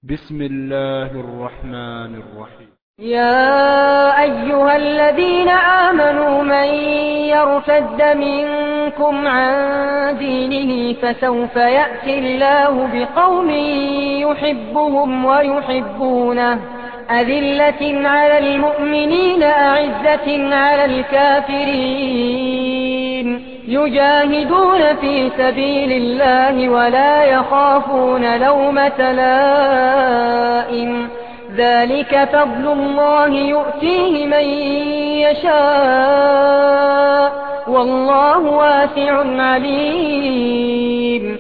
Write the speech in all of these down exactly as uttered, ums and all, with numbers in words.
بسم الله الرحمن الرحيم. يا أيها الذين آمنوا من يرتد منكم عن دينه فسوف يأتي الله بقوم يحبهم ويحبونه أذلة على المؤمنين أعزة على الكافرين يجاهدون في سبيل الله ولا يخافون لومة لائم ذلك فضل الله يؤتيه من يشاء والله واسع عليم.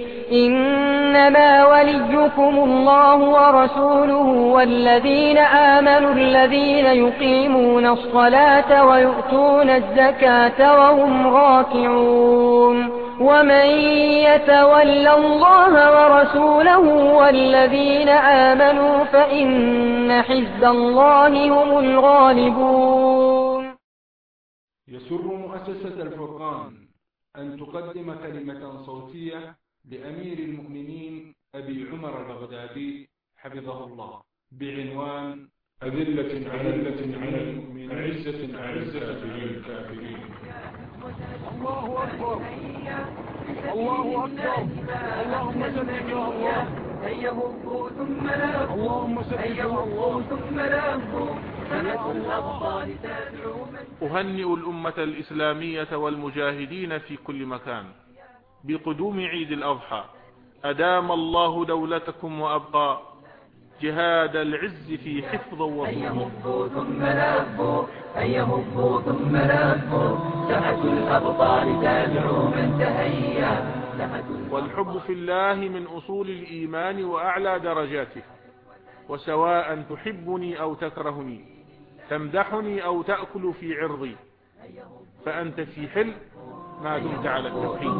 إنما وليكم الله ورسوله والذين آمنوا الذين يقيمون الصلاة ويؤتون الزكاة وهم راكعون ومن يتول الله ورسوله والذين آمنوا فإن حزب الله هم الغالبون. يسر مؤسسة الفرقان أن تقدم كلمة صوتية لأمير المؤمنين أبي عمر البغدادي حفظه الله بعنوان أذلة علة على المؤمنين أعزة أعزة للكافرين. الله أكبر الله أكبر اللهم سلم يا الله هيا هبوا ثم لا اللهم سلم يا الله ثم لا سنة الأبطال تدعو من أهنئ الأمة الإسلامية والمجاهدين في كل مكان بقدوم عيد الأضحى. أدام الله دولتكم وأبقى جهاد العز في حفظ وفضل. هيا هبوا ثم لبوا هيا هبوا ثم لبوا سحة الأبطال تدعو من تهيا. والحب في الله من أصول الإيمان وأعلى درجاته، وسواء تحبني أو تكرهني، تمدحني أو تأكل في عرضي، فأنت في حل ما دمت على التوحيد.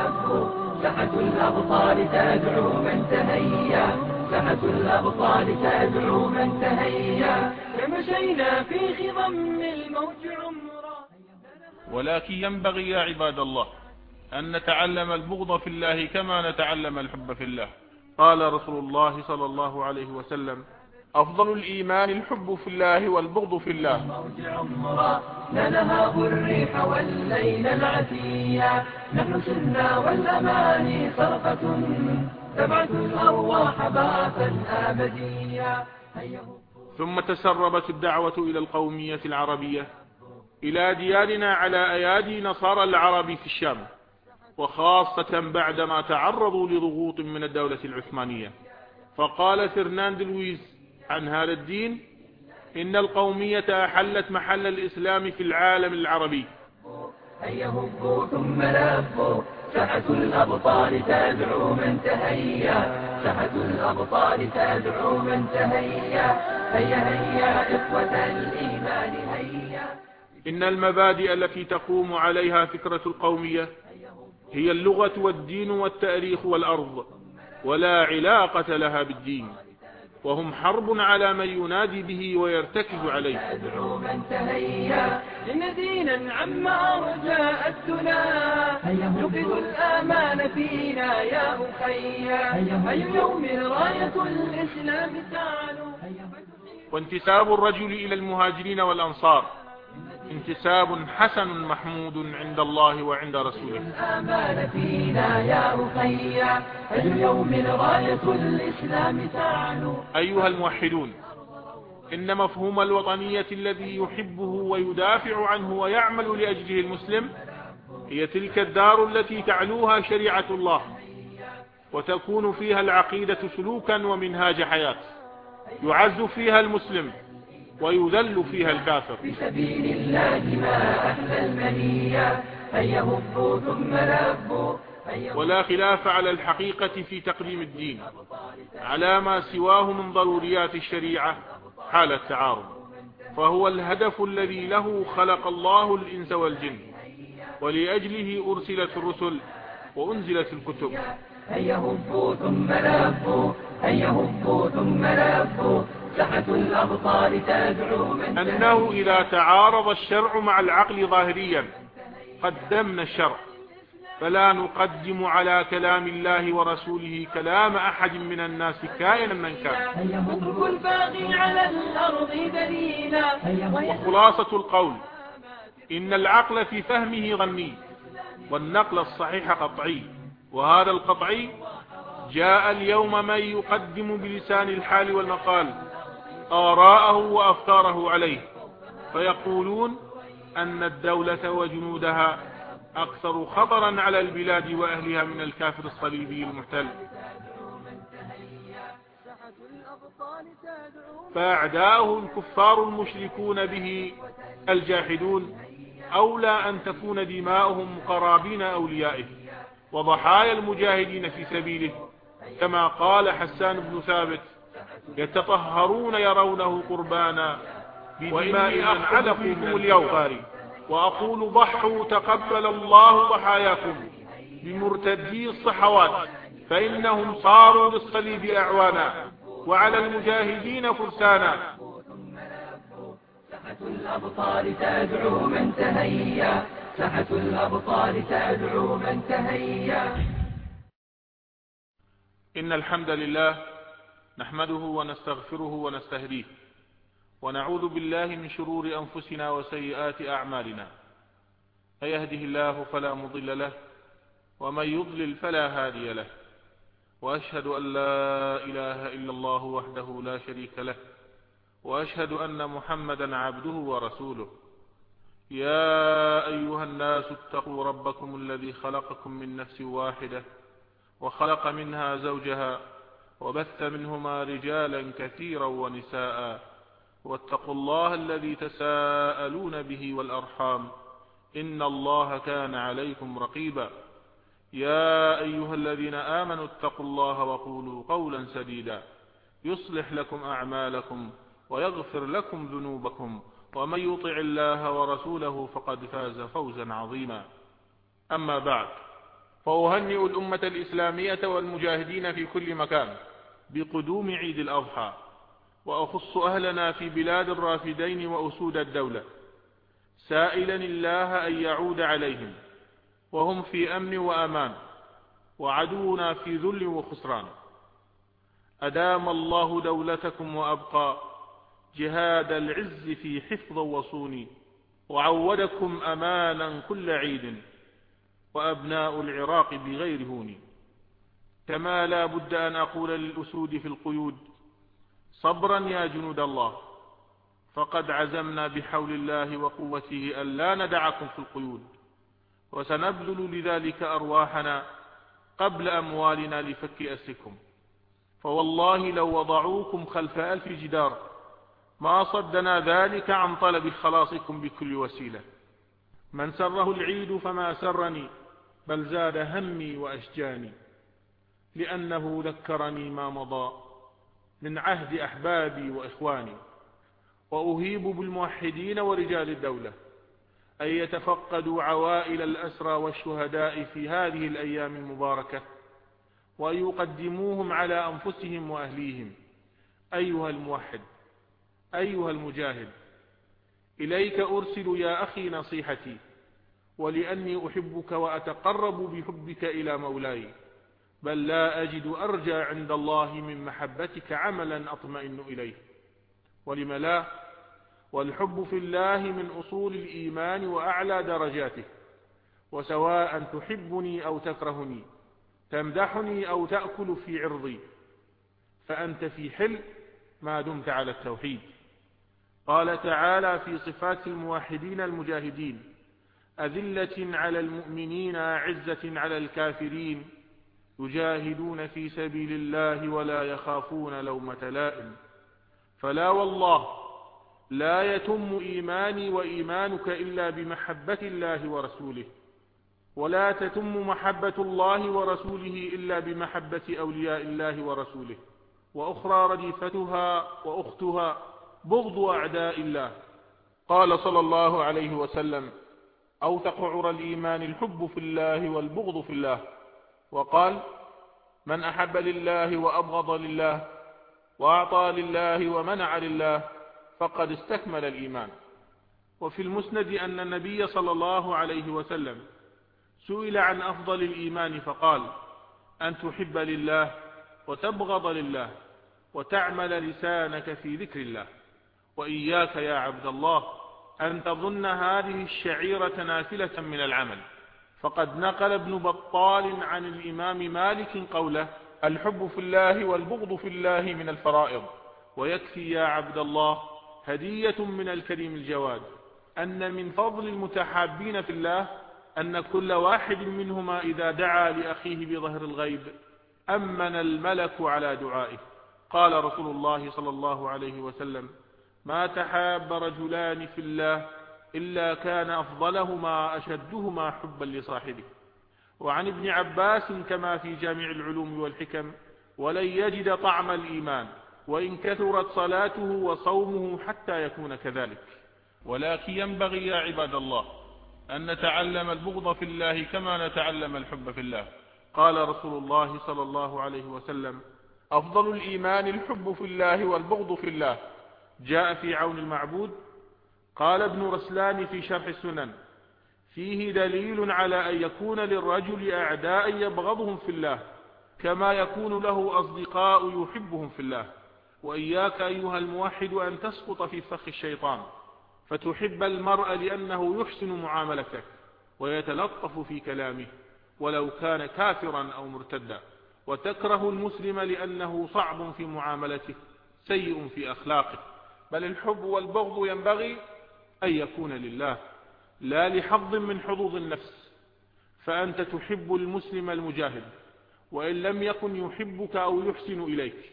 سحة الأبطال تدعو من تهيا سحة الأبطال تدعو من تهيا فمشينا في خضم الموت عمرا. ولكن ينبغي يا عباد الله أن نتعلم البغض في الله كما نتعلم الحب في الله. قال رسول الله صلى الله عليه وسلم: أفضل الإيمان الحب في الله والبغض في الله. موت عمرا ننهب الريح والليل العتيا نحن سنا والأماني صرفة تبعث الأرواح بعثا أبديا. ثم تسربت الدعوة إلى القومية العربية إلى ديارنا على أيادي نصارى العرب في الشام، وخاصة بعدما تعرضوا لضغوط من الدولة العثمانية. فقال فرناند لويس عن هذا الدين: إن القومية أحلت محل الإسلام في العالم العربي. هيا هبوا ثم لبوا سحة الأبطال تدعو من تهيا سحة الأبطال تدعو من تهيا. هيا هيا إخوة الإيمان هيا. إن المبادئ التي تقوم عليها فكرة القومية هي اللغة والدين والتاريخ والأرض، ولا علاقة لها بالدين، وهم حرب على من ينادي به ويرتكز عليه. تدعو من تهيا إن دينا عما أرجاء الدنا يوقظ الآمان فينا يا أخيا. أي يوم راية الإسلام تعلو. وانتساب الرجل إلى المهاجرين والأنصار انتساب حسن محمود عند الله وعند رسوله. الآمان فينا يا أخيا أي يوم راية الإسلام تعلو. أيها الموحدون، إن مفهوم الوطنية الذي يحبه ويدافع عنه ويعمل لأجله المسلم هي تلك الدار التي تعلوها شريعة الله، وتكون فيها العقيدة سلوكا ومنهاج حياة، يعز فيها المسلم ويذل فيها الكافر. في سبيل الله ما أهل المنية هيا هبوا ثم لبوا. ولا خلاف على الحقيقة في تقديم الدين على ما سواه من ضروريات الشريعة حال التعارض، فهو الهدف الذي له خلق الله الإنس والجن، ولأجله أرسلت الرسل وأنزلت الكتب. هيا هبوا ثم لبوا هيا هبوا ثم لبوا سحة الأبطال تدعو من أنه إذا تعارض الشرع مع العقل ظاهريا قدمنا الشرع، فلا نقدم على كلام الله ورسوله كلام أحد من الناس كائنا من كان. يمر الباغي على الأرض دليلا. وخلاصة القول إن العقل في فهمه ظني، والنقل الصحيح قطعي، وهذا القطعي جاء اليوم من يقدم بلسان الحال والمقال آراءه وأفكاره عليه، فيقولون أن الدولة وجنودها أكثر خطرا على البلاد وأهلها من الكافر الصليبي المحتل. فأعداؤه الكفار المشركون به الجاحدون أولى أن تكون دماؤهم مقرابين أوليائه وضحايا المجاهدين في سبيله، كما قال حسان بن ثابت: يتطهرون يرونه قربانا بدماء من علقوا اليوم، وأقول ضحوا تقبل الله ضحاياكم بمرتدي الصحوات، فإنهم صاروا للصليب أعوانا وعلى المجاهدين فرسانا. ساحة الأبطال تدعو من تهيا، ساحة الأبطال تدعو من تهيا. إن الحمد لله نحمده ونستغفره ونستهديه، ونعوذ بالله من شرور أنفسنا وسيئات أعمالنا، من يهده الله فلا مضل له، ومن يضلل فلا هادي له، وأشهد أن لا إله إلا الله وحده لا شريك له، وأشهد أن محمدا عبده ورسوله. يا أيها الناس اتقوا ربكم الذي خلقكم من نفس واحدة وخلق منها زوجها وبث منهما رجالا كثيرا ونساء، واتقوا الله الذي تساءلون به والأرحام، إن الله كان عليكم رقيبا. يا أيها الذين آمنوا اتقوا الله وقولوا قولا سديدا يصلح لكم أعمالكم ويغفر لكم ذنوبكم، ومن يطع الله ورسوله فقد فاز فوزا عظيما. أما بعد، فأهنئ الأمة الإسلامية والمجاهدين في كل مكان بقدوم عيد الأضحى، وأخص أهلنا في بلاد الرافدين وأسود الدولة، سائلا الله أن يعود عليهم وهم في أمن وأمان، وعدونا في ذل وخسران. أدام الله دولتكم وأبقى جهاد العز في حفظ وصون، وعودكم أمانا كل عيد، وأبناء العراق بغير هون. كما لا بد أن أقول للأسود في القيود: صبرا يا جنود الله، فقد عزمنا بحول الله وقوته أن لا ندعكم في القيود، وسنبذل لذلك أرواحنا قبل أموالنا لفك أسركم. فوالله لو وضعوكم خلف ألف جدار ما صدنا ذلك عن طلب خلاصكم بكل وسيلة. من سره العيد فما سرني، بل زاد همي وأشجاني، لأنه ذكرني ما مضى من عهد أحبابي وإخواني. وأهيب بالموحدين ورجال الدولة أن يتفقدوا عوائل الأسرى والشهداء في هذه الأيام المباركة، وأن يقدموهم على أنفسهم وأهليهم. أيها الموحد، أيها المجاهد، إليك أرسل يا أخي نصيحتي، ولأني أحبك وأتقرب بحبك إلى مولاي، بل لا أجد أرجى عند الله من محبتك عملا أطمئن إليه. ولم لا؟ والحب في الله من أصول الإيمان وأعلى درجاته، وسواء تحبني أو تكرهني، تمدحني أو تأكل في عرضي، فأنت في حل ما دمت على التوحيد. قال تعالى في صفات الموحدين المجاهدين: أذلة على المؤمنين أعزة على الكافرين يجاهدون في سبيل الله ولا يخافون لومة لائم. فلا والله لا يتم إيماني وإيمانك إلا بمحبة الله ورسوله، ولا تتم محبة الله ورسوله إلا بمحبة أولياء الله ورسوله، وأخرى رديفتها وأختها بغض أعداء الله. قال صلى الله عليه وسلم: أوثق عرى الإيمان الحب في الله والبغض في الله. وقال: من أحب لله وأبغض لله وأعطى لله ومنع لله فقد استكمل الإيمان. وفي المسند أن النبي صلى الله عليه وسلم سئل عن أفضل الإيمان فقال: أن تحب لله وتبغض لله وتعمل لسانك في ذكر الله. وإياك يا عبد الله أن تظن هذه الشعيرة نافلة من العمل، فقد نقل ابن بطال عن الإمام مالك قوله: الحب في الله والبغض في الله من الفرائض. ويكفي يا عبد الله هدية من الكريم الجواد أن من فضل المتحابين في الله أن كل واحد منهما إذا دعا لأخيه بظهر الغيب أمن الملك على دعائه. قال رسول الله صلى الله عليه وسلم: ما تحاب رجلان في الله إلا كان أفضلهما أشدهما حبا لصاحبه. وعن ابن عباس كما في جامع العلوم والحكم: ولن يجد طعم الإيمان وإن كثرت صلاته وصومه حتى يكون كذلك. ولكن ينبغي يا عباد الله أن نتعلم البغض في الله كما نتعلم الحب في الله. قال رسول الله صلى الله عليه وسلم: أفضل الإيمان الحب في الله والبغض في الله. جاء في عون المعبود. قال ابن رسلان في شرح السنن: فيه دليل على أن يكون للرجل أعداء يبغضهم في الله كما يكون له أصدقاء يحبهم في الله. وإياك أيها الموحد أن تسقط في فخ الشيطان فتحب المرء لأنه يحسن معاملتك ويتلطف في كلامه ولو كان كافرا أو مرتدا، وتكره المسلم لأنه صعب في معاملته سيء في أخلاقه. بل الحب والبغض ينبغي أن يكون لله لا لحظ من حظوظ النفس. فأنت تحب المسلم المجاهد وإن لم يكن يحبك أو يحسن إليك،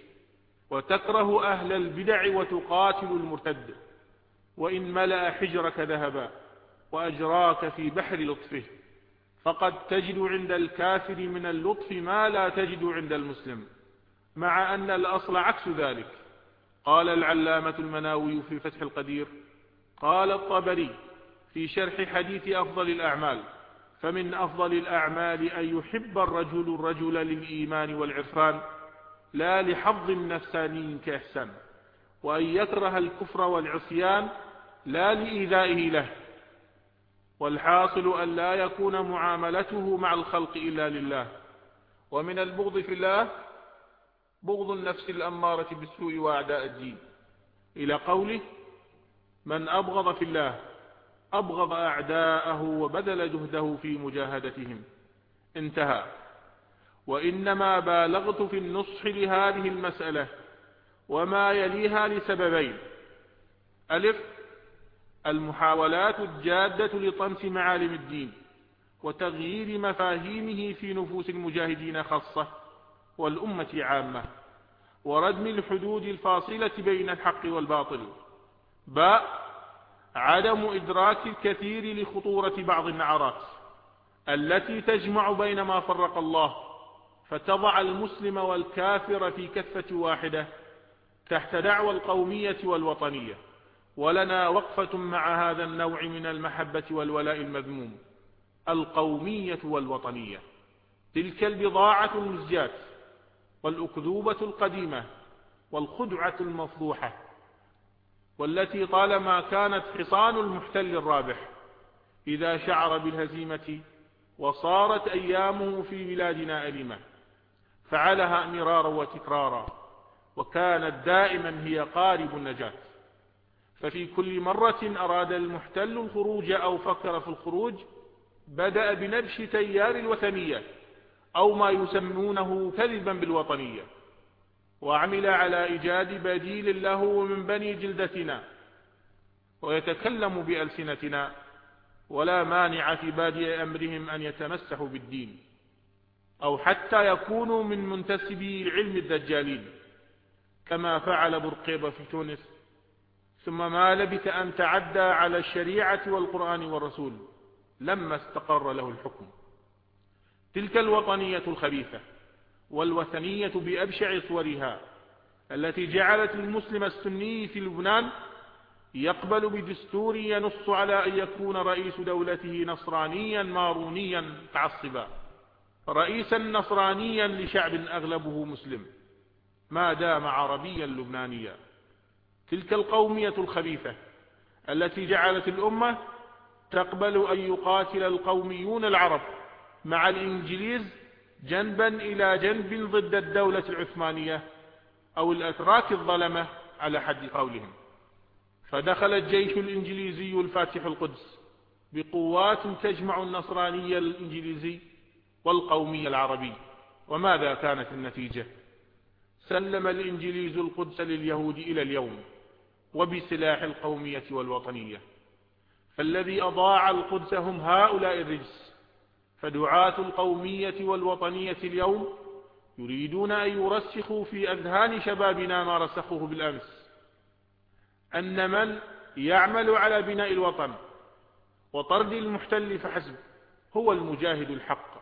وتكره أهل البدع وتقاتل المرتد وإن ملأ حجرك ذهبا وأجراك في بحر لطفه. فقد تجد عند الكافر من اللطف ما لا تجد عند المسلم، مع أن الأصل عكس ذلك. قال العلامة المناوي في فتح القدير: قال الطبري في شرح حديث أفضل الأعمال: فمن أفضل الأعمال أن يحب الرجل الرجل للإيمان والعرفان لا لحظ نفساني كإحسان، وأن يكره الكفر والعصيان لا لإيذائه له. والحاصل أن لا يكون معاملته مع الخلق إلا لله. ومن البغض في الله بغض النفس الأمارة بالسوء وأعداء الدين، إلى قوله: من أبغض في الله أبغض أعداءه وبذل جهده في مجاهدتهم. انتهى. وإنما بالغت في النصح لهذه المسألة وما يليها لسببين: ألف: المحاولات الجادة لطمس معالم الدين وتغيير مفاهيمه في نفوس المجاهدين خاصة والأمة عامة، وردم الحدود الفاصلة بين الحق والباطل. باء: عدم إدراك الكثير لخطورة بعض النعرات التي تجمع بين ما فرق الله، فتضع المسلم والكافر في كفة واحدة تحت دعوى القومية والوطنية. ولنا وقفة مع هذا النوع من المحبة والولاء المذموم: القومية والوطنية. تلك البضاعة المزجاة والأكذوبة القديمة والخدعة المفضوحة، والتي طالما كانت حصان المحتل الرابح إذا شعر بالهزيمة وصارت أيامه في بلادنا أليمة، فعلها مرارا وتكرارا، وكانت دائما هي قارب النجاة. ففي كل مرة أراد المحتل الخروج أو فكر في الخروج بدأ بنبش تيار الوثنية أو ما يسمونه كذبا بالوطنية، وعمل على إيجاد بديل له من بني جلدتنا ويتكلم بألسنتنا، ولا مانع في بادئ أمرهم أن يتمسحوا بالدين أو حتى يكونوا من منتسبي علم الدجالين كما فعل برقيبة في تونس، ثم ما لبث أن تعدى على الشريعة والقرآن والرسول لما استقر له الحكم. تلك الوطنية الخبيثة والوثنية بأبشع صورها التي جعلت المسلم السني في لبنان يقبل بدستور ينص على أن يكون رئيس دولته نصرانيا مارونيا متعصبا، رئيسا نصرانيا لشعب أغلبه مسلم ما دام عربيا لبنانيا. تلك القومية الخبيثة التي جعلت الأمة تقبل أن يقاتل القوميون العرب مع الإنجليز جنبا إلى جنب ضد الدولة العثمانية أو الأتراك الظلمة على حد قولهم. فدخل الجيش الإنجليزي الفاتح القدس بقوات تجمع النصراني الإنجليزي والقومي العربي. وماذا كانت النتيجة؟ سلم الإنجليز القدس لليهود إلى اليوم وبسلاح القومية والوطنية. فالذي أضاع القدس هم هؤلاء الرجس. فدعاة القومية والوطنية اليوم يريدون أن يرسخوا في أذهان شبابنا ما رسخوه بالأمس، أن من يعمل على بناء الوطن وطرد المحتل فحسب هو المجاهد الحق،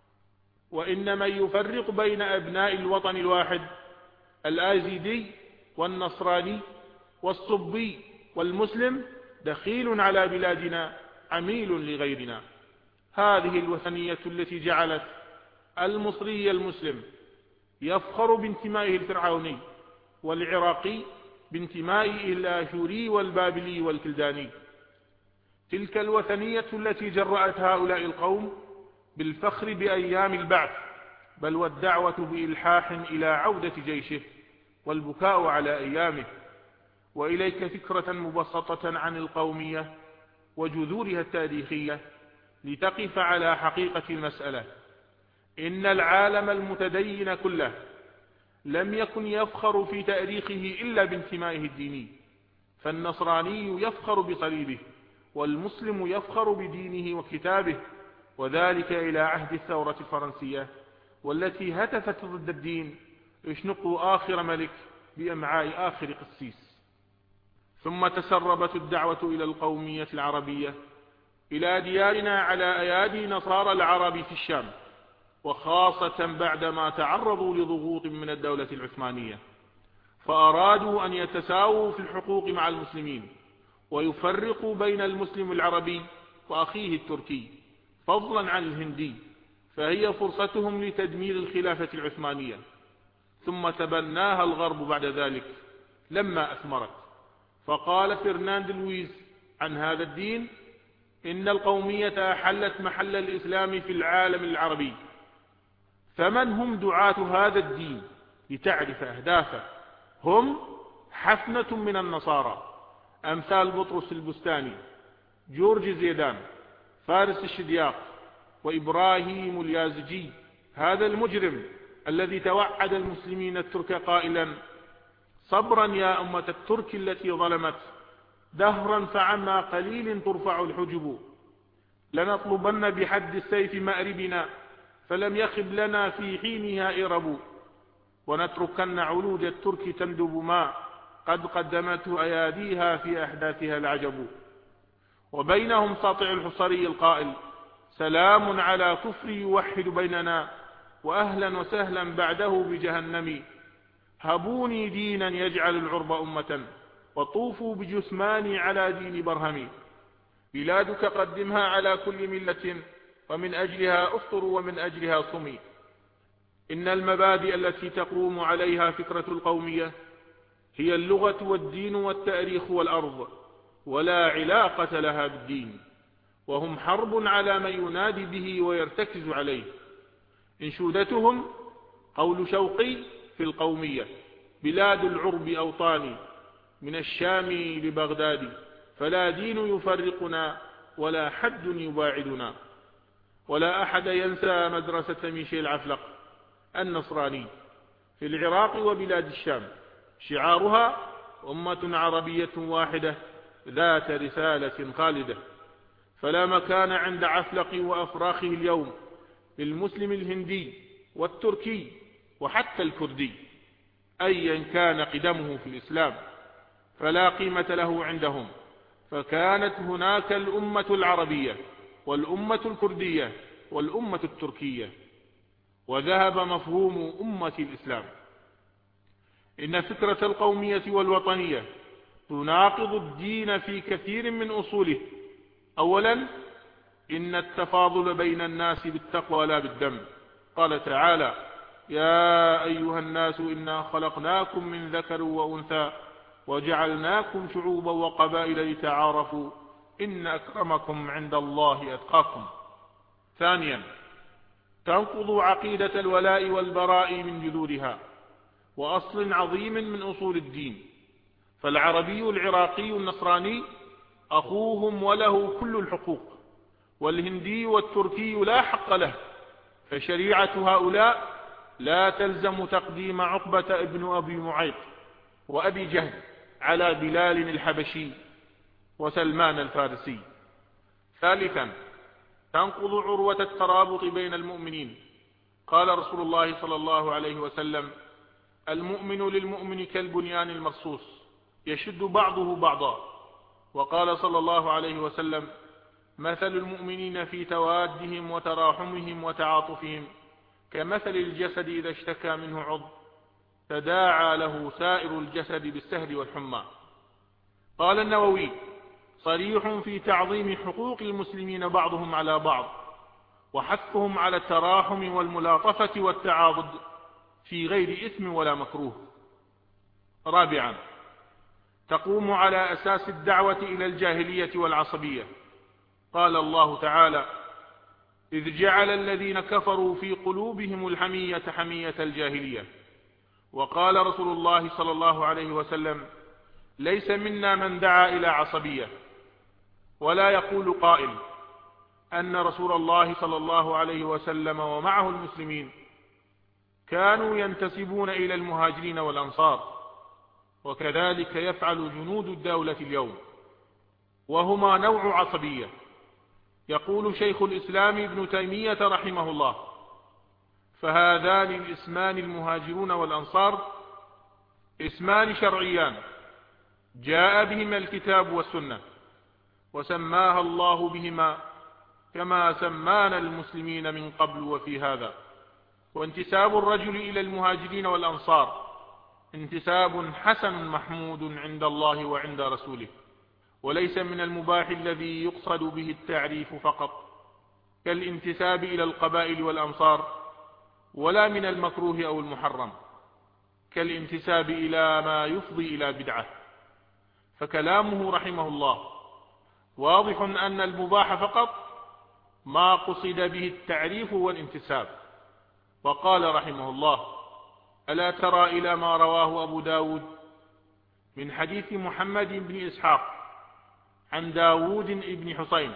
وإن من يفرق بين أبناء الوطن الواحد الآزيدي والنصراني والصبي والمسلم دخيل على بلادنا عميل لغيرنا. هذه الوثنية التي جعلت المصري المسلم يفخر بانتمائه الفرعوني، والعراقي بانتمائه الآشوري والبابلي والكلداني. تلك الوثنية التي جرأت هؤلاء القوم بالفخر بأيام البعث، بل والدعوة بإلحاح إلى عودة جيشه والبكاء على أيامه. وإليك فكرة مبسطة عن القومية وجذورها التاريخية لتقف على حقيقة المسألة. إن العالم المتدين كله لم يكن يفخر في تاريخه إلا بانتمائه الديني، فالنصراني يفخر بصليبه، والمسلم يفخر بدينه وكتابه، وذلك إلى عهد الثورة الفرنسية والتي هتفت ضد الدين: اشنقوا آخر ملك بأمعاء آخر قسيس. ثم تسربت الدعوة إلى القومية العربية إلى ديارنا على أيادي نصارى العرب في الشام، وخاصة بعدما تعرضوا لضغوط من الدولة العثمانية، فأرادوا أن يتساووا في الحقوق مع المسلمين ويفرقوا بين المسلم العربي وأخيه التركي فضلا عن الهندي، فهي فرصتهم لتدمير الخلافة العثمانية. ثم تبناها الغرب بعد ذلك لما أثمرت، فقال فرناند لويس عن هذا الدين: إن القومية أحلت محل الإسلام في العالم العربي. فمن هم دعاة هذا الدين لتعرف أهدافه؟ هم حفنة من النصارى أمثال بطرس البستاني، جورج زيدان، فارس الشدياق، وإبراهيم اليازجي، هذا المجرم الذي توعد المسلمين الترك قائلا: صبرا يا أمة الترك التي ظلمت، دهرا فعما قليل ترفع الحجب، لنطلبن بحد السيف مأربنا، فلم يخب لنا في حينها إرب، ونتركن علوج الترك تندب ما قد قدمته أياديها في أحداثها العجب. وبينهم ساطع الحصري القائل: سلام على كفر يوحد بيننا، وأهلا وسهلا بعده بجهنم، هبوني دينا يجعل العرب أمة، وطوفوا بجثماني على دين برهم، بلادك قدمها على كل ملة، ومن أجلها أفطر ومن أجلها صمي. إن المبادئ التي تقوم عليها فكرة القومية هي اللغة والدين والتاريخ والأرض، ولا علاقة لها بالدين، وهم حرب على من ينادي به ويرتكز عليه. انشودتهم قول شوقي في القومية: بلاد العرب أوطاني، من الشام لبغداد، فلا دين يفرقنا ولا حد يباعدنا. ولا أحد ينسى مدرسة ميشيل عفلق النصراني في العراق وبلاد الشام، شعارها: أمة عربية واحدة ذات رسالة خالدة. فلا مكان عند عفلق وأفراخه اليوم للمسلم الهندي والتركي وحتى الكردي أيا كان قدمه في الإسلام، فلا قيمة له عندهم. فكانت هناك الأمة العربية والأمة الكردية والأمة التركية، وذهب مفهوم أمة الإسلام. إن فكرة القومية والوطنية تناقض الدين في كثير من أصوله. أولا، إن التفاضل بين الناس بالتقوى لا بالدم. قال تعالى: يا أيها الناس إنا خلقناكم من ذكر وأنثى وجعلناكم شعوبا وقبائل لتعارفوا إن أكرمكم عند الله أتقاكم. ثانيا، تنقض عقيدة الولاء والبراء من جذورها وأصل عظيم من أصول الدين. فالعربي العراقي النصراني أخوهم وله كل الحقوق، والهندي والتركي لا حق له، فشريعة هؤلاء لا تلزم تقديم عقبة ابن أبي معيط وأبي جهل على بلال الحبشي وسلمان الفارسي. ثالثا، تنقض عروة الترابط بين المؤمنين. قال رسول الله صلى الله عليه وسلم: المؤمن للمؤمن كالبنيان المرصوص يشد بعضه بعضا. وقال صلى الله عليه وسلم: مثل المؤمنين في توادهم وتراحمهم وتعاطفهم كمثل الجسد إذا اشتكى منه عضو تداعى له سائر الجسد بالسهر والحمى. قال النووي: صريح في تعظيم حقوق المسلمين بعضهم على بعض وحثهم على التراحم والملاطفة والتعاضد في غير إثم ولا مكروه. رابعا، تقوم على أساس الدعوة إلى الجاهلية والعصبية. قال الله تعالى: إذ جعل الذين كفروا في قلوبهم الحمية حمية الجاهلية. وقال رسول الله صلى الله عليه وسلم: ليس منا من دعا إلى عصبية. ولا يقول قائل أن رسول الله صلى الله عليه وسلم ومعه المسلمين كانوا ينتسبون إلى المهاجرين والأنصار، وكذلك يفعل جنود الدولة اليوم، وهما نوع عصبية. يقول شيخ الإسلام ابن تيمية رحمه الله: فهذان الاسمان المهاجرون والأنصار اسمان شرعيان جاء بهما الكتاب والسنة، وسماها الله بهما كما سمانا المسلمين من قبل وفي هذا. وانتساب الرجل إلى المهاجرين والأنصار انتساب حسن محمود عند الله وعند رسوله، وليس من المباح الذي يقصد به التعريف فقط كالانتساب إلى القبائل والأمصار، ولا من المكروه أو المحرم كالانتساب إلى ما يفضي إلى بدعة. فكلامه رحمه الله واضح أن المباح فقط ما قصد به التعريف والانتساب. وقال رحمه الله: ألا ترى إلى ما رواه أبو داود من حديث محمد بن إسحاق عن داود بن حسين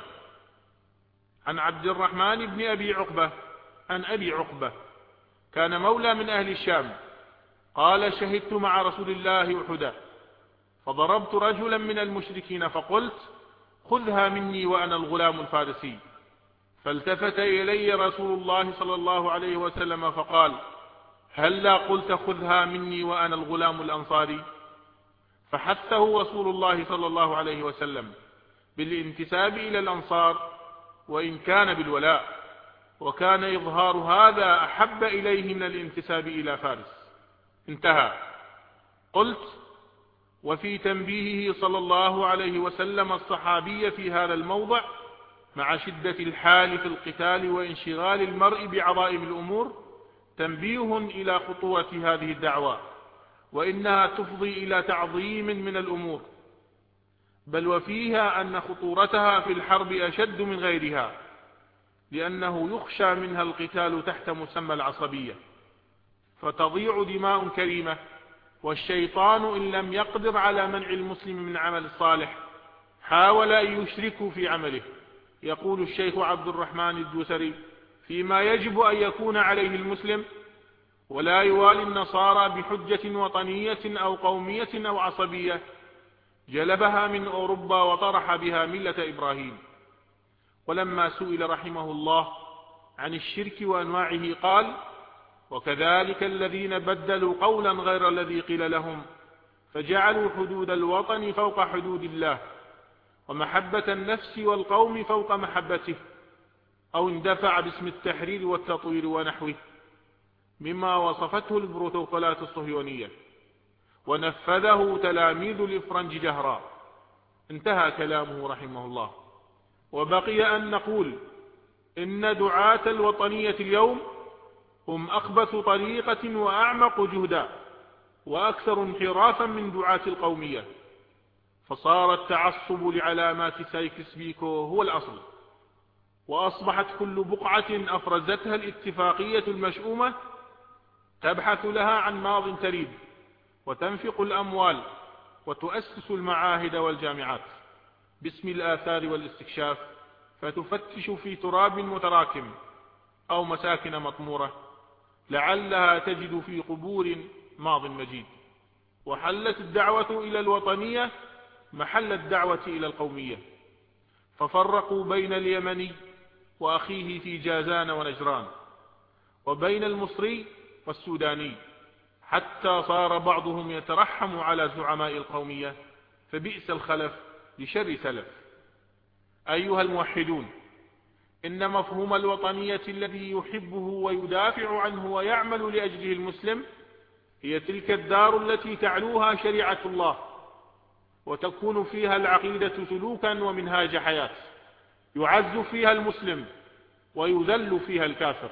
عن عبد الرحمن بن أبي عقبة عن أبي عقبة كان مولى من أهل الشام قال: شهدت مع رسول الله أحدا فضربت رجلا من المشركين فقلت: خذها مني وأنا الغلام الفارسي. فالتفت إلي رسول الله صلى الله عليه وسلم فقال: هلا قلت خذها مني وأنا الغلام الأنصاري؟ فحثه رسول الله صلى الله عليه وسلم بالانتساب إلى الأنصار وإن كان بالولاء، وكان إظهار هذا أحب إليه من الانتساب إلى فارس. انتهى. قلت: وفي تنبيهه صلى الله عليه وسلم الصحابي في هذا الموضع مع شدة الحال في القتال وانشغال المرء بعظائم الأمور تنبيه إلى خطورة هذه الدعوة، وإنها تفضي إلى تعظيم من الأمور، بل وفيها أن خطورتها في الحرب أشد من غيرها، لأنه يخشى منها القتال تحت مسمى العصبية، فتضيع دماء كريمة، والشيطان إن لم يقدر على منع المسلم من عمل الصالح حاول أن يشركه في عمله. يقول الشيخ عبد الرحمن الدوسري فيما يجب أن يكون عليه المسلم: ولا يوالي النصارى بحجة وطنية أو قومية أو عصبية جلبها من أوروبا وطرح بها ملة إبراهيم. ولما سئل رحمه الله عن الشرك وأنواعه قال: وكذلك الذين بدلوا قولا غير الذي قيل لهم فجعلوا حدود الوطن فوق حدود الله ومحبة النفس والقوم فوق محبته، أو اندفع باسم التحرير والتطوير ونحوه مما وصفته البروتوكولات الصهيونية ونفذه تلاميذ الإفرنج جهرا. انتهى كلامه رحمه الله. وبقي أن نقول إن دعاة الوطنية اليوم هم أخبث طريقة وأعمق جهدا وأكثر انحرافا من دعاة القومية، فصار التعصب لعلامات سايكس بيكو هو الأصل، وأصبحت كل بقعة أفرزتها الاتفاقية المشؤومة تبحث لها عن ماض تريد، وتنفق الأموال وتؤسس المعاهد والجامعات باسم الآثار والاستكشاف، فتفتش في تراب متراكم أو مساكن مطمورة لعلها تجد في قبور ماض مجيد. وحلت الدعوة إلى الوطنية محل الدعوة إلى القومية، ففرقوا بين اليمني وأخيه في جازان ونجران، وبين المصري والسوداني، حتى صار بعضهم يترحم على زعماء القومية، فبئس الخلف لشر سلف. أيها الموحدون، إن مفهوم الوطنية الذي يحبه ويدافع عنه ويعمل لأجله المسلم هي تلك الدار التي تعلوها شريعة الله، وتكون فيها العقيدة سلوكا ومنهاج حياة، يعز فيها المسلم ويذل فيها الكافر.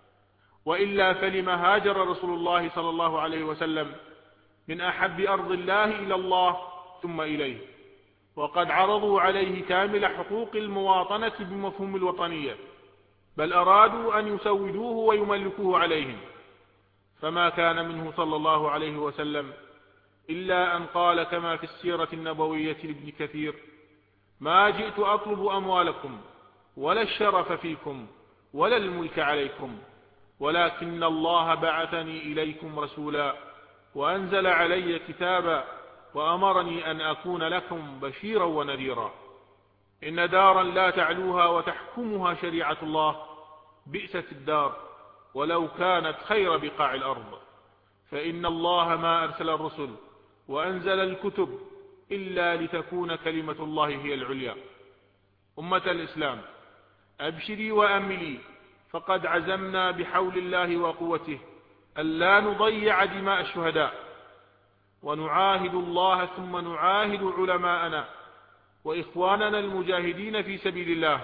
وإلا فلما هاجر رسول الله صلى الله عليه وسلم من أحب أرض الله إلى الله ثم إليه، وقد عرضوا عليه كامل حقوق المواطنة بمفهوم الوطنية، بل أرادوا أن يسودوه ويملكوه عليهم، فما كان منه صلى الله عليه وسلم إلا أن قال كما في السيرة النبوية لابن كثير: ما جئت أطلب أموالكم ولا الشرف فيكم ولا الملك عليكم، ولكن الله بعثني إليكم رسولا وأنزل علي كتابا وأمرني أن أكون لكم بشيرا ونذيرا. إن دارا لا تعلوها وتحكمها شريعة الله بئست الدار ولو كانت خير بقاع الأرض، فإن الله ما أرسل الرسل وأنزل الكتب إلا لتكون كلمة الله هي العليا. أمة الإسلام، أبشري وأملي، فقد عزمنا بحول الله وقوته ألا نضيع دماء الشهداء، ونعاهد الله ثم نعاهد علماءنا وإخواننا المجاهدين في سبيل الله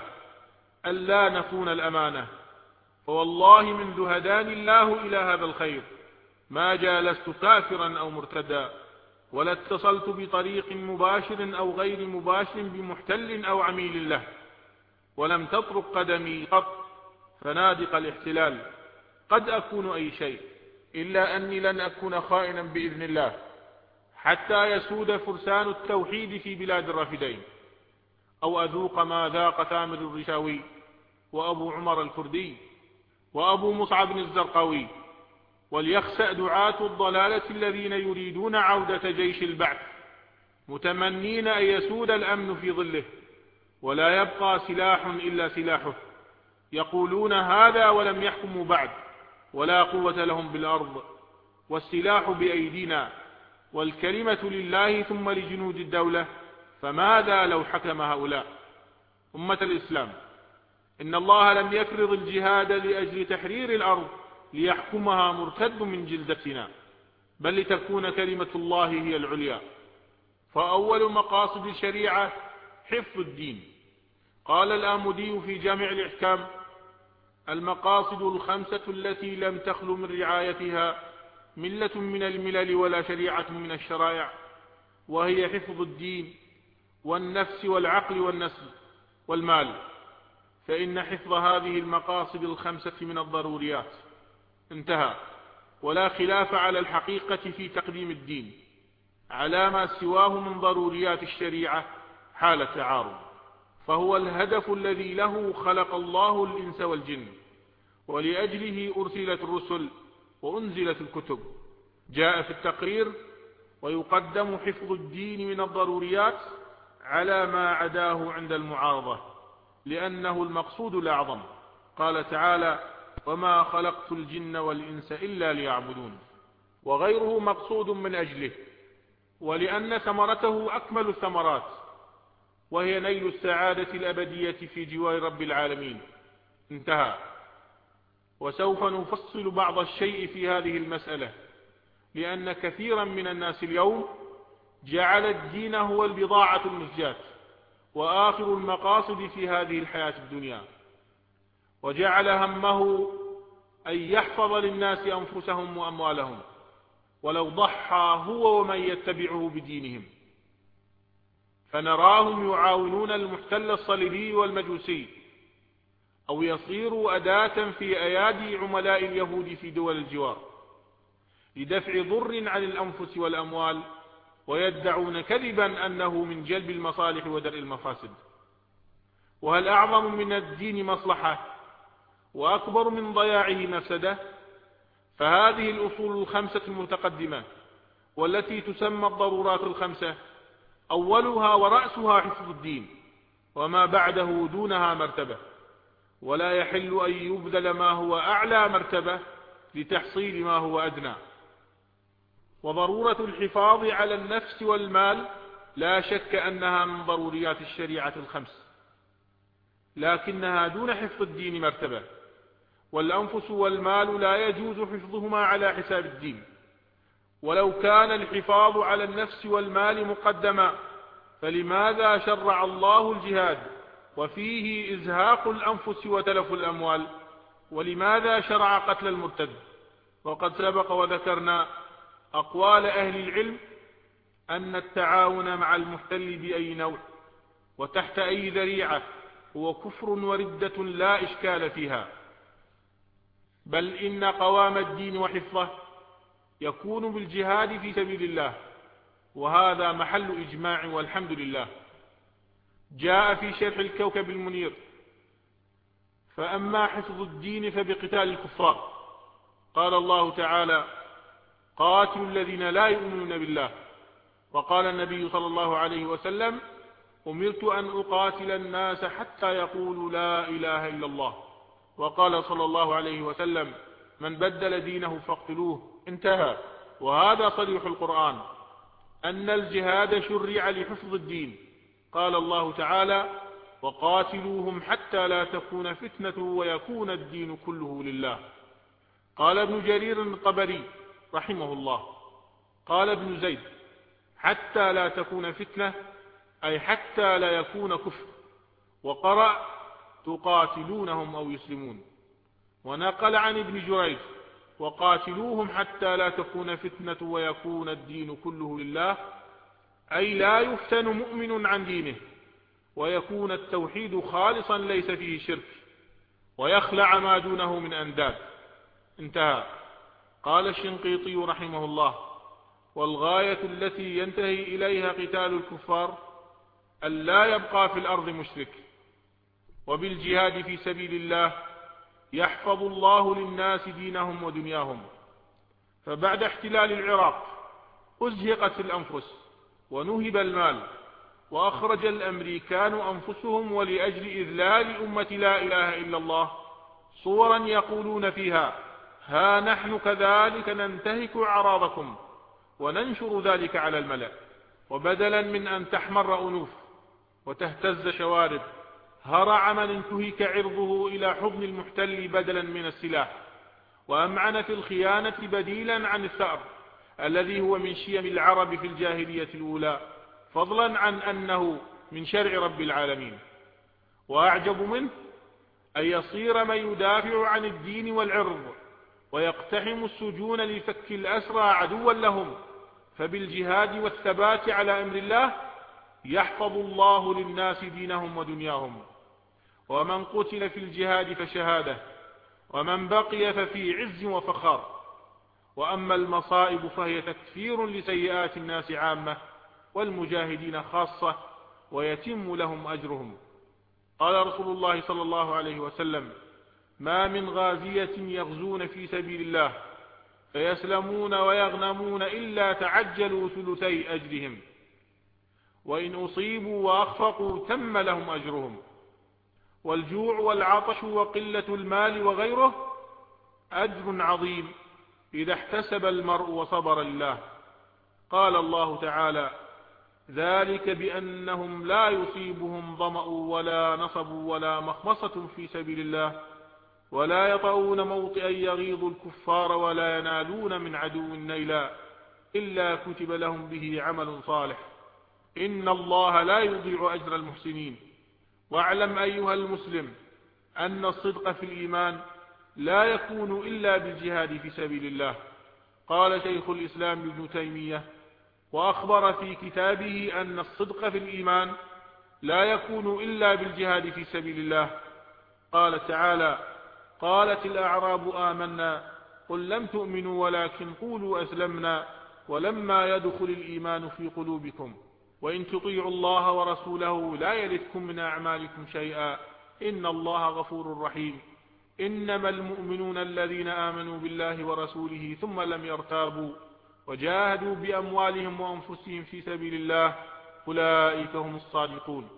ألا نخون الأمانة، فوالله منذ هداني الله إلى هذا الخير ما جالست كافرا أو مرتدا، ولا اتصلت بطريق مباشر أو غير مباشر بمحتل أو عميل له، ولم تطرق قدمي قط فنادق الاحتلال. قد أكون أي شيء إلا أني لن أكون خائنا بإذن الله حتى يسود فرسان التوحيد في بلاد الرافدين، أو أذوق ما ذاق ثامر الرشاوي وأبو عمر الكردي وأبو مصعب الزرقاوي، وليخسأ دعاة الضلالة الذين يريدون عودة جيش البعث متمنين أن يسود الأمن في ظله ولا يبقى سلاح إلا سلاحه، يقولون هذا ولم يحكموا بعد، ولا قوة لهم بالأرض، والسلاح بأيدينا، والكلمة لله ثم لجنود الدولة، فماذا لو حكم هؤلاء؟ أمة الإسلام، إن الله لم يفرض الجهاد لأجل تحرير الأرض ليحكمها مرتد من جلدتنا، بل لتكون كلمة الله هي العليا. فأول مقاصد الشريعة حفظ الدين. قال الآمدي في جامع الإحكام: المقاصد الخمسة التي لم تخل من رعايتها ملة من الملل ولا شريعة من الشرائع، وهي حفظ الدين والنفس والعقل والنسل والمال، فإن حفظ هذه المقاصد الخمسة من الضروريات. انتهى. ولا خلاف على الحقيقة في تقديم الدين على ما سواه من ضروريات الشريعة حال تعارض، فهو الهدف الذي له خلق الله الإنس والجن، ولأجله أرسلت الرسل وأنزلت الكتب. جاء في التقرير: ويقدم حفظ الدين من الضروريات على ما عداه عند المعارضة، لأنه المقصود الأعظم. قال تعالى: وما خلقت الجن والإنس إلا ليعبدون، وغيره مقصود من أجله، ولأن ثمرته أكمل الثمرات، وهي نيل السعادة الأبدية في جوار رب العالمين. انتهى. وسوف نفصل بعض الشيء في هذه المسألة، لأن كثيرا من الناس اليوم جعل الدين هو البضاعة المزجاة وآخر المقاصد في هذه الحياة الدنيا، وجعل همه أن يحفظ للناس أنفسهم وأموالهم، ولو ضحى هو ومن يتبعه بدينهم. فنراهم يعاونون المحتل الصليبي والمجوسي، أو يصيروا أداة في أيادي عملاء اليهود في دول الجوار لدفع ضر عن الأنفس والأموال، ويدعون كذبا أنه من جلب المصالح ودرء المفاسد. وهل أعظم من الدين مصلحة وأكبر من ضياعه مفسدة؟ فهذه الأصول الخمسة المتقدمة والتي تسمى الضرورات الخمسة أولها ورأسها حفظ الدين، وما بعده دونها مرتبة، ولا يحل أن يبذل ما هو أعلى مرتبة لتحصيل ما هو أدنى. وضرورة الحفاظ على النفس والمال لا شك أنها من ضروريات الشريعة الخمس، لكنها دون حفظ الدين مرتبة، والأنفس والمال لا يجوز حفظهما على حساب الدين. ولو كان الحفاظ على النفس والمال مقدما، فلماذا شرع الله الجهاد وفيه إزهاق الأنفس وتلف الأموال؟ ولماذا شرع قتل المرتد؟ وقد سبق وذكرنا أقوال أهل العلم أن التعاون مع المحتل بأي نوع وتحت أي ذريعة هو كفر وردة لا إشكال فيها، بل إن قوام الدين وحفظه يكون بالجهاد في سبيل الله، وهذا محل إجماع والحمد لله. جاء في شرح الكوكب المنير: فأما حفظ الدين فبقتال الكفار. قال الله تعالى: قاتلوا الذين لا يؤمنون بالله. وقال النبي صلى الله عليه وسلم: أمرت أن أقاتل الناس حتى يقولوا لا إله إلا الله. وقال صلى الله عليه وسلم: من بدل دينه فاقتلوه. انتهى. وهذا صريح القرآن أن الجهاد شرع لحفظ الدين. قال الله تعالى: وقاتلوهم حتى لا تكون فتنة ويكون الدين كله لله. قال ابن جرير الطبري رحمه الله: قال ابن زيد: حتى لا تكون فتنة، أي حتى لا يكون كفر. وقرأ: تقاتلونهم أو يسلمون. ونقل عن ابن جريج: وقاتلوهم حتى لا تكون فتنة ويكون الدين كله لله، أي لا يفتن مؤمن عن دينه، ويكون التوحيد خالصا ليس فيه شرك، ويخلع ما دونه من أنداد. انتهى. قال الشنقيطي رحمه الله: والغاية التي ينتهي إليها قتال الكفار أن لا يبقى في الأرض مشرك. وبالجهاد في سبيل الله يحفظ الله للناس دينهم ودنياهم. فبعد احتلال العراق أزهقت الأنفس ونهب المال، وأخرج الأمريكان أنفسهم ولأجل إذلال أمة لا إله إلا الله صورا يقولون فيها: ها نحن كذلك ننتهك أعراضكم وننشر ذلك على الملأ. وبدلا من أن تحمر أنوف وتهتز شوارب، هرع من انتهك عرضه إلى حضن المحتل بدلا من السلاح، وأمعن في الخيانة بديلا عن الثأر الذي هو من شيم العرب في الجاهلية الأولى، فضلا عن أنه من شرع رب العالمين. وأعجب منه أن يصير من يدافع عن الدين والعرض ويقتحم السجون لفك الأسرى عدوا لهم، فبالجهاد والثبات على أمر الله يحفظ الله للناس دينهم ودنياهم. ومن قتل في الجهاد فشهادة، ومن بقي ففي عز وفخار. وأما المصائب فهي تكفير لسيئات الناس عامة والمجاهدين خاصة، ويتم لهم أجرهم. قال رسول الله صلى الله عليه وسلم: ما من غازية يغزون في سبيل الله فيسلمون ويغنمون إلا تعجلوا ثلثي أجرهم، وإن أصيبوا وأخفقوا تم لهم أجرهم. والجوع والعطش وقلة المال وغيره أجر عظيم إذا احتسب المرء وصبر لله. قال الله تعالى: ذلك بأنهم لا يصيبهم ظمأ ولا نصب ولا مخمصة في سبيل الله، ولا يطؤون موطئا يغيظ الكفار ولا ينالون من عدو نيلا إلا كتب لهم به عمل صالح، إن الله لا يضيع أجر المحسنين. واعلم أيها المسلم أن الصدق في الإيمان لا يكون إلا بالجهاد في سبيل الله. قال شيخ الإسلام ابن تيمية: وأخبر في كتابه أن الصدق في الإيمان لا يكون إلا بالجهاد في سبيل الله. قال تعالى: قالت الأعراب آمنا قل لم تؤمنوا ولكن قولوا أسلمنا ولما يدخل الإيمان في قلوبكم وإن تطيعوا الله ورسوله لا يلدكم من أعمالكم شيئا إن الله غفور رحيم. إنما المؤمنون الذين آمنوا بالله ورسوله ثم لم يرتابوا وجاهدوا بأموالهم وأنفسهم في سبيل الله أولئك هم الصادقون.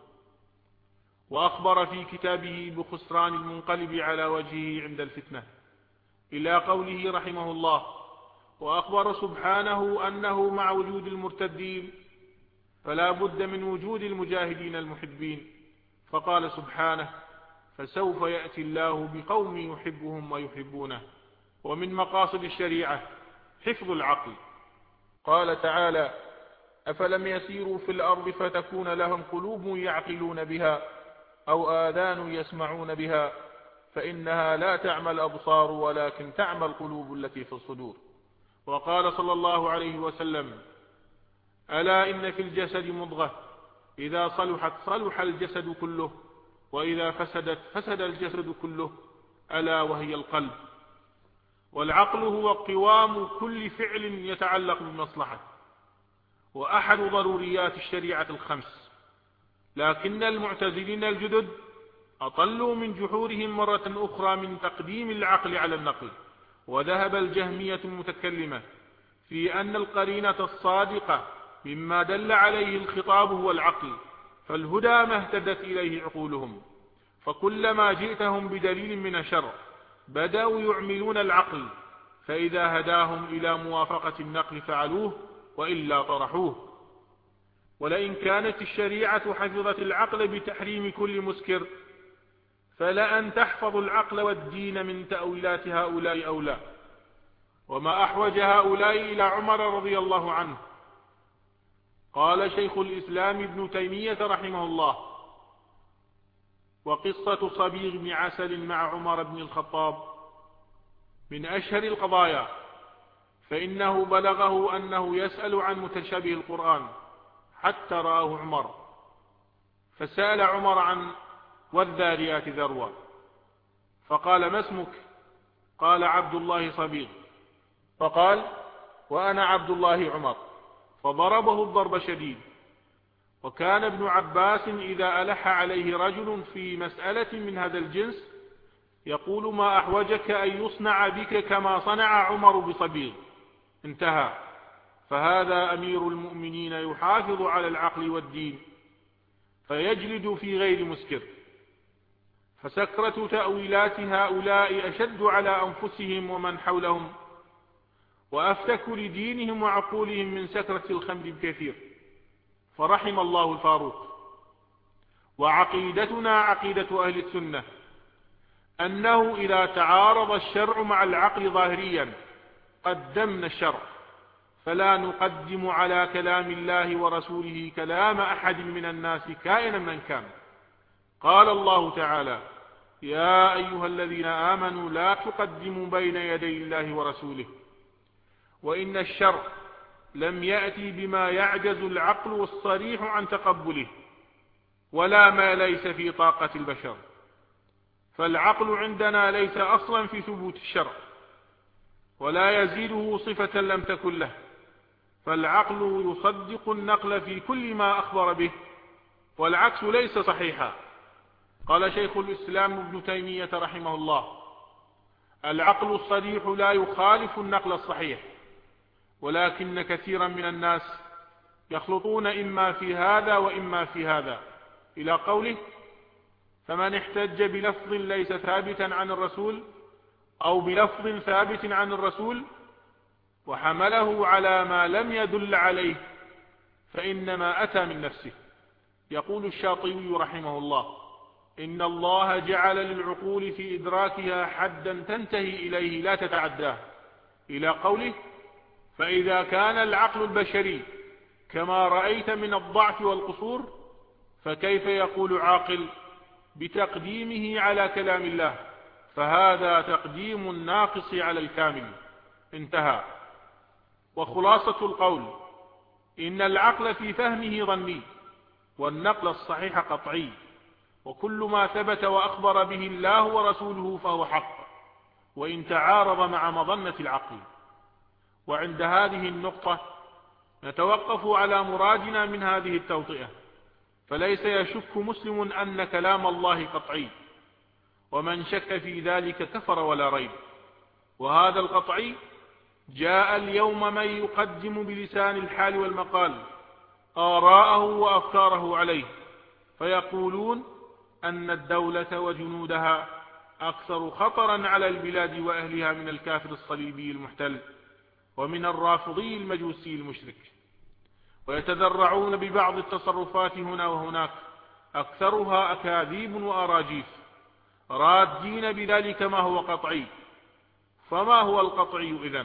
وأخبر في كتابه بخسران المنقلب على وجهه عند الفتنة إلى قوله رحمه الله: وأخبر سبحانه أنه مع وجود المرتدين فلا بد من وجود المجاهدين المحبين، فقال سبحانه: فسوف يأتي الله بقوم يحبهم ويحبونه. ومن مقاصد الشريعة حفظ العقل، قال تعالى: أفلم يسيروا في الأرض فتكون لهم قلوب يعقلون بها أو آذان يسمعون بها فإنها لا تعمى الأبصار ولكن تعمى القلوب التي في الصدور. وقال صلى الله عليه وسلم: ألا إن في الجسد مضغة إذا صلحت صلح الجسد كله وإذا فسدت فسد الجسد كله ألا وهي القلب. والعقل هو قوام كل فعل يتعلق بالمصلحة وأحد ضروريات الشريعة الخمس. لكن المعتزلين الجدد أطلوا من جحورهم مرة أخرى من تقديم العقل على النقل، وذهب الجهمية المتكلمة في أن القرينة الصادقة مما دل عليه الخطاب هو العقل، فالهدى ما اهتدت إليه عقولهم، فكلما جئتهم بدليل من الشرع بدأوا يعملون العقل، فإذا هداهم إلى موافقة النقل فعلوه وإلا طرحوه. ولئن كانت الشريعة حفظت العقل بتحريم كل مسكر فلأن تحفظ العقل والدين من تأويلات هؤلاء أولى. وما أحوج هؤلاء إلى عمر رضي الله عنه. قال شيخ الإسلام ابن تيمية رحمه الله: وقصة صبيغ بن عسل مع عمر بن الخطاب من أشهر القضايا، فإنه بلغه أنه يسأل عن متشابه القرآن حتى رآه عمر، فسأل عمر عن والذاريات ذروا، فقال: ما اسمك؟ قال: عبد الله صبيغ. فقال: وأنا عبد الله عمر، فضربه الضرب شديد. وكان ابن عباس إذا ألح عليه رجل في مسألة من هذا الجنس يقول: ما أحوجك أن يصنع بك كما صنع عمر بصبيغ. انتهى. فهذا أمير المؤمنين يحافظ على العقل والدين فيجلد في غير مسكر. فسكرة تأويلات هؤلاء أشد على أنفسهم ومن حولهم، وأفتك لدينهم وعقولهم من سكرة الخمر بكثير، فرحم الله الفاروق. وعقيدتنا عقيدة أهل السنة أنه إذا تعارض الشرع مع العقل ظاهريا قدمنا الشرع، فلا نقدم على كلام الله ورسوله كلام أحد من الناس كائنا من كان. قال الله تعالى: يا أيها الذين آمنوا لا تقدموا بين يدي الله ورسوله. وإن الشرع لم يأتي بما يعجز العقل والصريح عن تقبله ولا ما ليس في طاقة البشر، فالعقل عندنا ليس أصلا في ثبوت الشرع ولا يزيده صفة لم تكن له، فالعقل يصدق النقل في كل ما أخبر به، والعكس ليس صحيحا. قال شيخ الإسلام ابن تيمية رحمه الله: العقل الصريح لا يخالف النقل الصحيح، ولكن كثيرا من الناس يخلطون إما في هذا وإما في هذا، إلى قوله: فمن احتج بلفظ ليس ثابتا عن الرسول أو بلفظ ثابت عن الرسول وحمله على ما لم يدل عليه فإنما أتى من نفسه. يقول الشاطبي رحمه الله: إن الله جعل للعقول في إدراكها حدا تنتهي إليه لا تتعداه، إلى قوله: فإذا كان العقل البشري كما رأيت من الضعف والقصور فكيف يقول عاقل بتقديمه على كلام الله؟ فهذا تقديم الناقص على الكامل. انتهى. وخلاصة القول: إن العقل في فهمه ظني والنقل الصحيح قطعي، وكل ما ثبت وأخبر به الله ورسوله فهو حق، وإن تعارض مع مظنة العقل. وعند هذه النقطة نتوقف على مرادنا من هذه التوطئة، فليس يشك مسلم أن كلام الله قطعي، ومن شك في ذلك كفر ولا ريب. وهذا القطعي جاء اليوم من يقدم بلسان الحال والمقال آراءه وأفكاره عليه، فيقولون أن الدولة وجنودها أكثر خطرا على البلاد وأهلها من الكافر الصليبي المحتل ومن الرافضي المجوسي المشرك، ويتذرعون ببعض التصرفات هنا وهناك أكثرها أكاذيب وأراجيف، رادين بذلك ما هو قطعي. فما هو القطعي إذن؟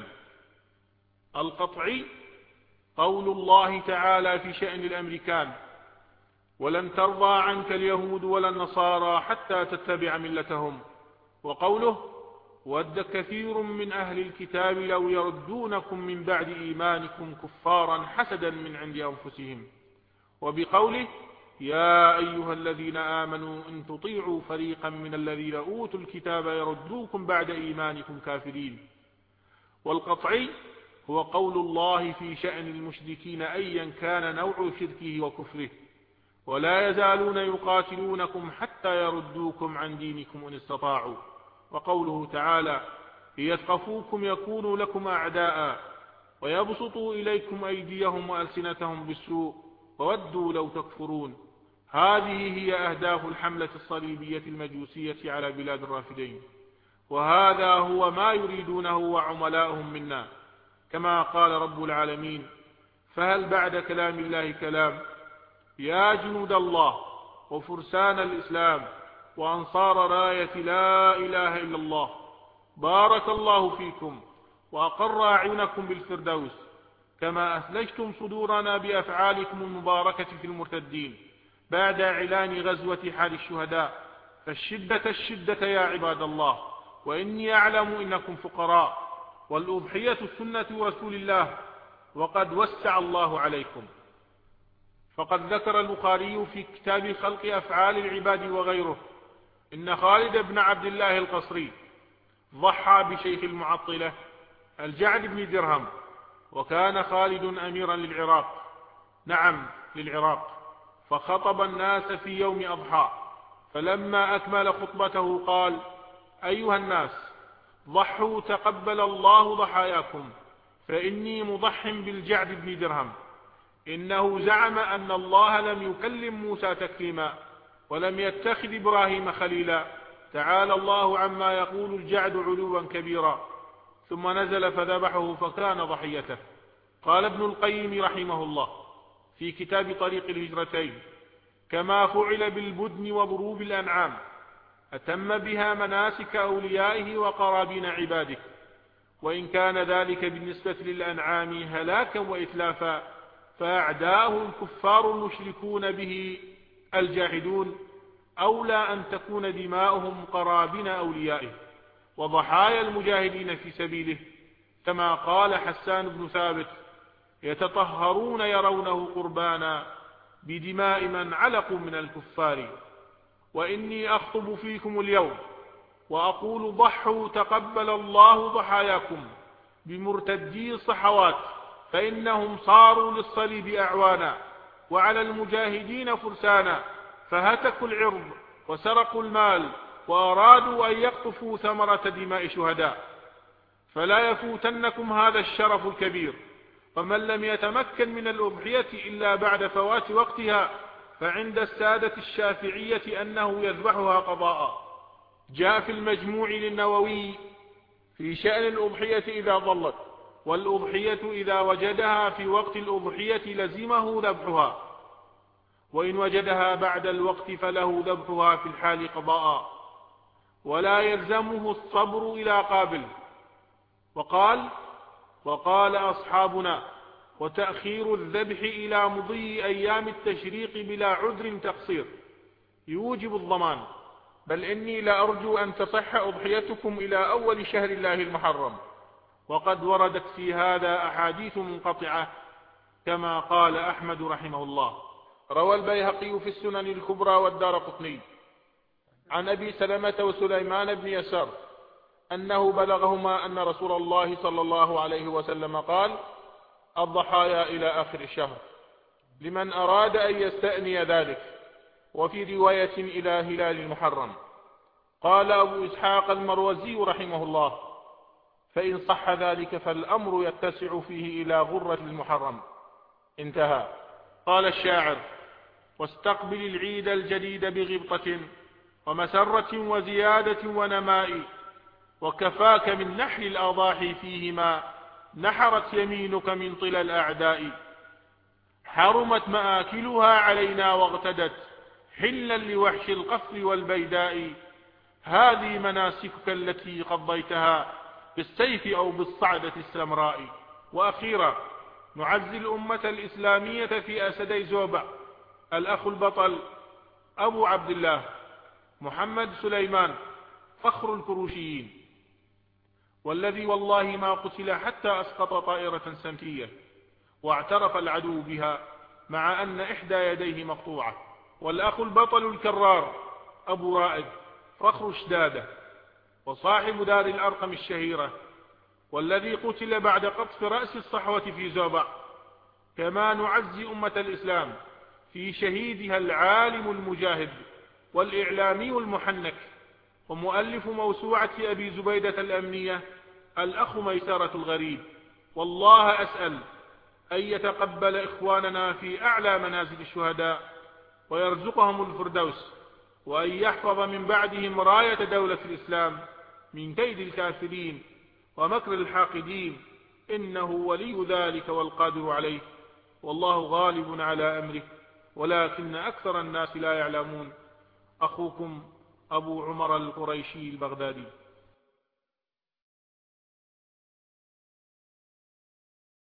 القطعي قول الله تعالى في شأن الأمريكان: ولن ترضى عنك اليهود ولا النصارى حتى تتبع ملتهم، وقوله: ود كثير من أهل الكتاب لو يردونكم من بعد إيمانكم كفارا حسدا من عند أنفسهم، وبقوله: يا أيها الذين آمنوا إن تطيعوا فريقا من الذين أوتوا الكتاب يردوكم بعد إيمانكم كافرين. والقطعي هو قول الله في شأن المشركين أيا كان نوع شركه وكفره: ولا يزالون يقاتلونكم حتى يردوكم عن دينكم إن استطاعوا. وقوله تعالى: ليثقفوكم يكونوا لكم أعداء ويبسطوا إليكم أيديهم وألسنتهم بالسوء وودوا لو تكفرون. هذه هي أهداف الحملة الصليبية المجوسية على بلاد الرافدين، وهذا هو ما يريدونه وعملاؤهم منا، كما قال رب العالمين: فهل بعد كلام الله كلام؟ يا جنود الله وفرسان الإسلام وأنصار راية لا إله إلا الله، بارك الله فيكم وأقر أعينكم بالفردوس، كما أثلجتم صدورنا بأفعالكم المباركة في المرتدين بعد إعلان غزوة حال الشهداء، فالشدة الشدة يا عباد الله، وإني أعلم إنكم فقراء، والأضحية سنة رسول الله، وقد وسع الله عليكم. فقد ذكر البخاري في كتاب خلق أفعال العباد وغيره إن خالد بن عبد الله القصري ضحى بشيخ المعطلة الجعد بن درهم، وكان خالد أميرا للعراق، نعم للعراق، فخطب الناس في يوم أضحى، فلما أكمل خطبته قال: أيها الناس، ضحوا تقبل الله ضحاياكم، فإني مضح بالجعد بن درهم، إنه زعم أن الله لم يكلم موسى تكليما ولم يتخذ إبراهيم خليلا، تعالى الله عما يقول الجعد علوا كبيرا. ثم نزل فذبحه فكان ضحيته. قال ابن القيم رحمه الله في كتاب طريق الهجرتين: كما فعل بالبدن وضروب الأنعام، أتم بها مناسك أوليائه وقرابين عباده، وإن كان ذلك بالنسبة للأنعام هلاكا وإتلافا، فأعداؤه الكفار المشركون به الجاحدون أولى أن تكون دماؤهم قرابين أوليائه وضحايا المجاهدين في سبيله، كما قال حسان بن ثابت: يتطهرون يرونه قربانا بدماء من علقوا من الكفار. وإني أخطب فيكم اليوم وأقول: ضحوا تقبل الله ضحاياكم بمرتدي الصحوات، فإنهم صاروا للصليب أعوانا وعلى المجاهدين فرسانا، فهتكوا العرض وسرقوا المال وأرادوا أن يقطفوا ثمرة دماء شهداء، فلا يفوتنكم هذا الشرف الكبير. ومن لم يتمكن من الأضحية إلا بعد فوات وقتها، فعند السادة الشافعية أنه يذبحها قضاء. جاء في المجموع للنووي في شأن الأضحية إذا ضلت: والأضحية إذا وجدها في وقت الأضحية لزمه ذبحها، وإن وجدها بعد الوقت فله ذبحها في الحال قضاء، ولا يلزمه الصبر إلى قابل. وقال وقال أصحابنا: وتأخير الذبح إلى مضي أيام التشريق بلا عذر تقصير يوجب الضمان، بل إني لأرجو أن تصح أضحيتكم إلى أول شهر الله المحرم، وقد وردت في هذا أحاديث منقطعة، كما قال أحمد رحمه الله. روى البيهقي في السنن الكبرى والدارقطني عن أبي سلمة وسليمان بن يسار أنه بلغهما أن رسول الله صلى الله عليه وسلم قال: الضحايا إلى آخر الشهر لمن أراد أن يستأني ذلك، وفي رواية إلى هلال المحرم. قال أبو إسحاق المروزي رحمه الله: فإن صح ذلك فالأمر يتسع فيه إلى غرة المحرم. انتهى. قال الشاعر: واستقبل العيد الجديد بغبطة ومسرة وزيادة ونماء، وكفاك من نحر الأضاحي فيهما نحرت يمينك من طلى الأعداء. حرمت مآكلها علينا واغتدت حلا لوحش القفر والبيداء. هذه مناسكك التي قضيتها بالسيف أو بالصعدة السمراء. وأخيرا نعزي الأمة الإسلامية في أسدي زوبع الأخ البطل أبو عبد الله محمد سليمان فخر الكروشيين، والذي والله ما قتل حتى أسقط طائرة سمكية واعترف العدو بها مع أن إحدى يديه مقطوعة. والأخ البطل الكرار أبو رائد فخر شدادة وصاحب دار الأرقم الشهيرة، والذي قتل بعد قطف رأس الصحوة في زوبع. كما نعزي أمة الإسلام في شهيدها العالم المجاهد والإعلامي المحنك ومؤلف موسوعة أبي زبيدة الأمنية الأخ ميسرة الغريب. والله أسأل أن يتقبل إخواننا في أعلى منازل الشهداء ويرزقهم الفردوس، وأن يحفظ من بعدهم راية دولة الإسلام من كيد الكافرين ومكر الحاقدين، إنه ولي ذلك والقادر عليه، والله غالب على أمره ولكن أكثر الناس لا يعلمون. أخوكم أبو عمر القريشي البغدادي.